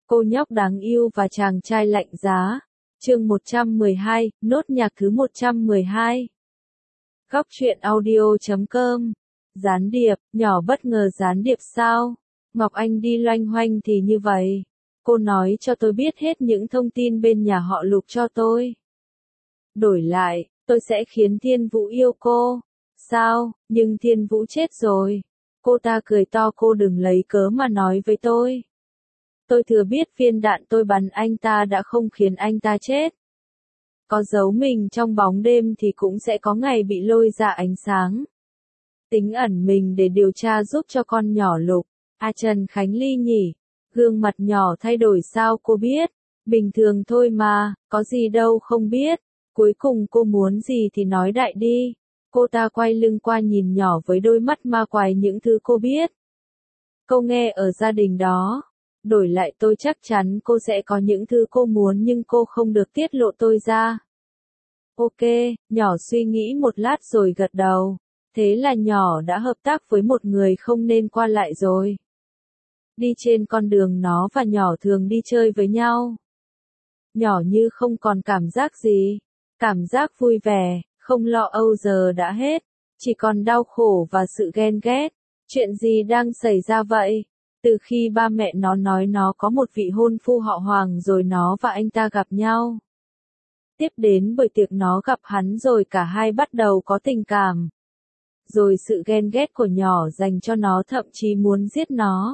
Cô nhóc đáng yêu và chàng trai lạnh giá. Chương 112, nốt nhạc thứ 112. Góc truyện audio.com. Gián điệp, nhỏ bất ngờ gián điệp sao? Ngọc Anh đi loanh hoanh thì như vậy. Cô nói cho tôi biết hết những thông tin bên nhà họ Lục cho tôi. Đổi lại, tôi sẽ khiến Thiên Vũ yêu cô. Sao, nhưng Thiên Vũ chết rồi. Cô ta cười to, cô đừng lấy cớ mà nói với tôi. Tôi thừa biết viên đạn tôi bắn anh ta đã không khiến anh ta chết. Có giấu mình trong bóng đêm thì cũng sẽ có ngày bị lôi ra ánh sáng. Tính ẩn mình để điều tra giúp cho con nhỏ Lục. Trần Khánh Ly nhỉ? Gương mặt nhỏ thay đổi sao cô biết? Bình thường thôi mà, có gì đâu không biết. Cuối cùng cô muốn gì thì nói đại đi. Cô ta quay lưng qua nhìn nhỏ với đôi mắt ma quái những thứ cô biết. Câu nghe ở gia đình đó. Đổi lại tôi chắc chắn cô sẽ có những thứ cô muốn nhưng cô không được tiết lộ tôi ra. Ok, nhỏ suy nghĩ một lát rồi gật đầu. Thế là nhỏ đã hợp tác với một người không nên qua lại rồi. Đi trên con đường nó và nhỏ thường đi chơi với nhau. Nhỏ như không còn cảm giác gì. Cảm giác vui vẻ, không lo âu giờ đã hết. Chỉ còn đau khổ và sự ghen ghét. Chuyện gì đang xảy ra vậy? Từ khi ba mẹ nó nói nó có một vị hôn phu họ Hoàng rồi nó và anh ta gặp nhau. Tiếp đến buổi tiệc nó gặp hắn rồi cả hai bắt đầu có tình cảm. Rồi sự ghen ghét của nhỏ dành cho nó thậm chí muốn giết nó.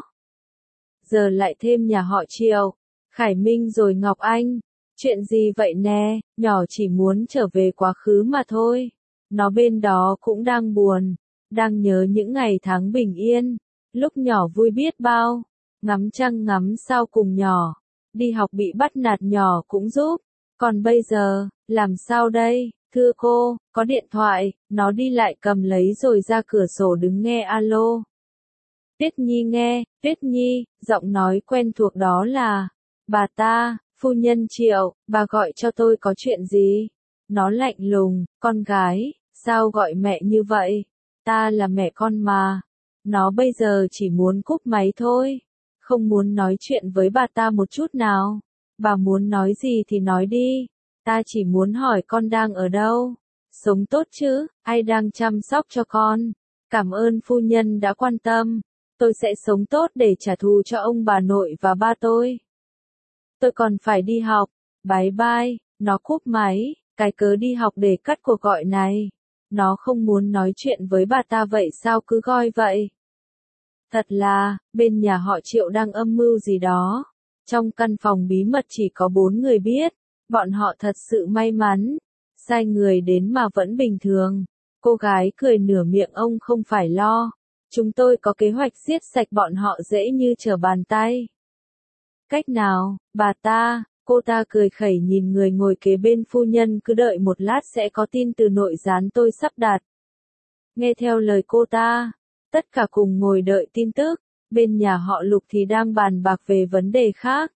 Giờ lại thêm nhà họ Triệu, Khải Minh rồi Ngọc Anh. Chuyện gì vậy nè, nhỏ chỉ muốn trở về quá khứ mà thôi. Nó bên đó cũng đang buồn, đang nhớ những ngày tháng bình yên. Lúc nhỏ vui biết bao, ngắm trăng ngắm sao cùng nhỏ, đi học bị bắt nạt nhỏ cũng giúp, còn bây giờ, làm sao đây, thưa cô, có điện thoại, nó đi lại cầm lấy rồi ra cửa sổ đứng nghe alo. Tuyết Nhi nghe, Tuyết Nhi, giọng nói quen thuộc đó là, bà ta, phu nhân Triệu, bà gọi cho tôi có chuyện gì? Nó lạnh lùng, con gái, sao gọi mẹ như vậy? Ta là mẹ con mà. Nó bây giờ chỉ muốn cúp máy thôi, không muốn nói chuyện với bà ta một chút nào. Bà muốn nói gì thì nói đi, ta chỉ muốn hỏi con đang ở đâu, sống tốt chứ, ai đang chăm sóc cho con. Cảm ơn phu nhân đã quan tâm, tôi sẽ sống tốt để trả thù cho ông bà nội và ba tôi. Tôi còn phải đi học, bye bye, nó cúp máy, cái cớ đi học để cắt cuộc gọi này. Nó không muốn nói chuyện với bà ta vậy sao cứ gọi vậy? Thật là, bên nhà họ Triệu đang âm mưu gì đó. Trong căn phòng bí mật chỉ có 4 người biết. Bọn họ thật sự may mắn. Sai người đến mà vẫn bình thường. Cô gái cười nửa miệng ông không phải lo. Chúng tôi có kế hoạch giết sạch bọn họ dễ như trở bàn tay. Cách nào, bà ta? Cô ta cười khẩy nhìn người ngồi kế bên phu nhân cứ đợi một lát sẽ có tin từ nội gián tôi sắp đặt. Nghe theo lời cô ta, tất cả cùng ngồi đợi tin tức, bên nhà họ Lục thì đang bàn bạc về vấn đề khác.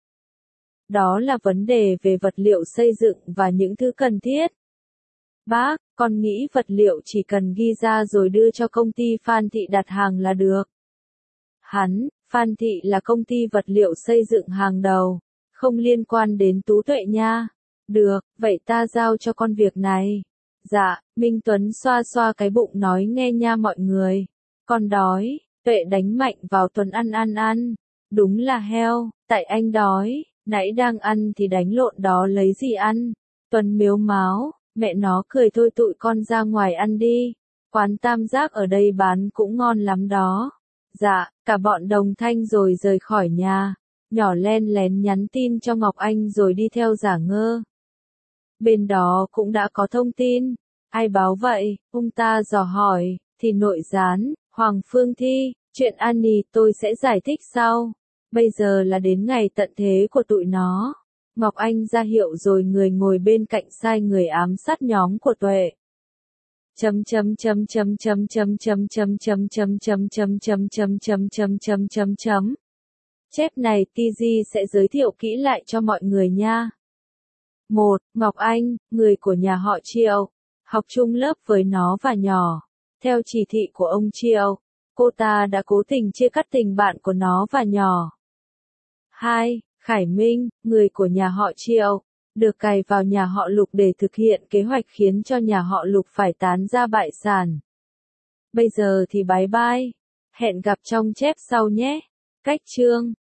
Đó là vấn đề về vật liệu xây dựng và những thứ cần thiết. Bác, con nghĩ vật liệu chỉ cần ghi ra rồi đưa cho công ty Phan Thị đặt hàng là được. Phan Thị là công ty vật liệu xây dựng hàng đầu. Không liên quan đến Tú Tuệ nha. Được, vậy ta giao cho con việc này. Dạ, Minh Tuấn xoa xoa cái bụng nói nghe nha mọi người. Con đói, Tuệ đánh mạnh vào Tuấn ăn. Đúng là heo, tại anh đói, nãy đang ăn thì đánh lộn đó lấy gì ăn. Tuấn miếu máo, mẹ nó cười thôi tụi con ra ngoài ăn đi. Quán Tam Giác ở đây bán cũng ngon lắm đó. Dạ, cả bọn đồng thanh rồi rời khỏi nhà. Nhỏ len lén nhắn tin cho Ngọc Anh rồi đi theo giả ngơ. Bên đó cũng đã có thông tin. Ai báo vậy? Ông ta dò hỏi, thì nội gián, Hoàng Phương Thi, chuyện Annie tôi sẽ giải thích sau. Bây giờ là đến ngày tận thế của tụi nó. Ngọc Anh ra hiệu rồi người ngồi bên cạnh sai người ám sát nhóm của Tuệ. Chép này TG sẽ giới thiệu kỹ lại cho mọi người nha. 1. Ngọc Anh, người của nhà họ Triệu, học chung lớp với nó và nhỏ. Theo chỉ thị của ông Triệu, cô ta đã cố tình chia cắt tình bạn của nó và nhỏ. 2. Khải Minh, người của nhà họ Triệu, được cài vào nhà họ Lục để thực hiện kế hoạch khiến cho nhà họ Lục phải tán ra bại sản. Bây giờ thì bye bye. Hẹn gặp trong chép sau nhé. Cách chương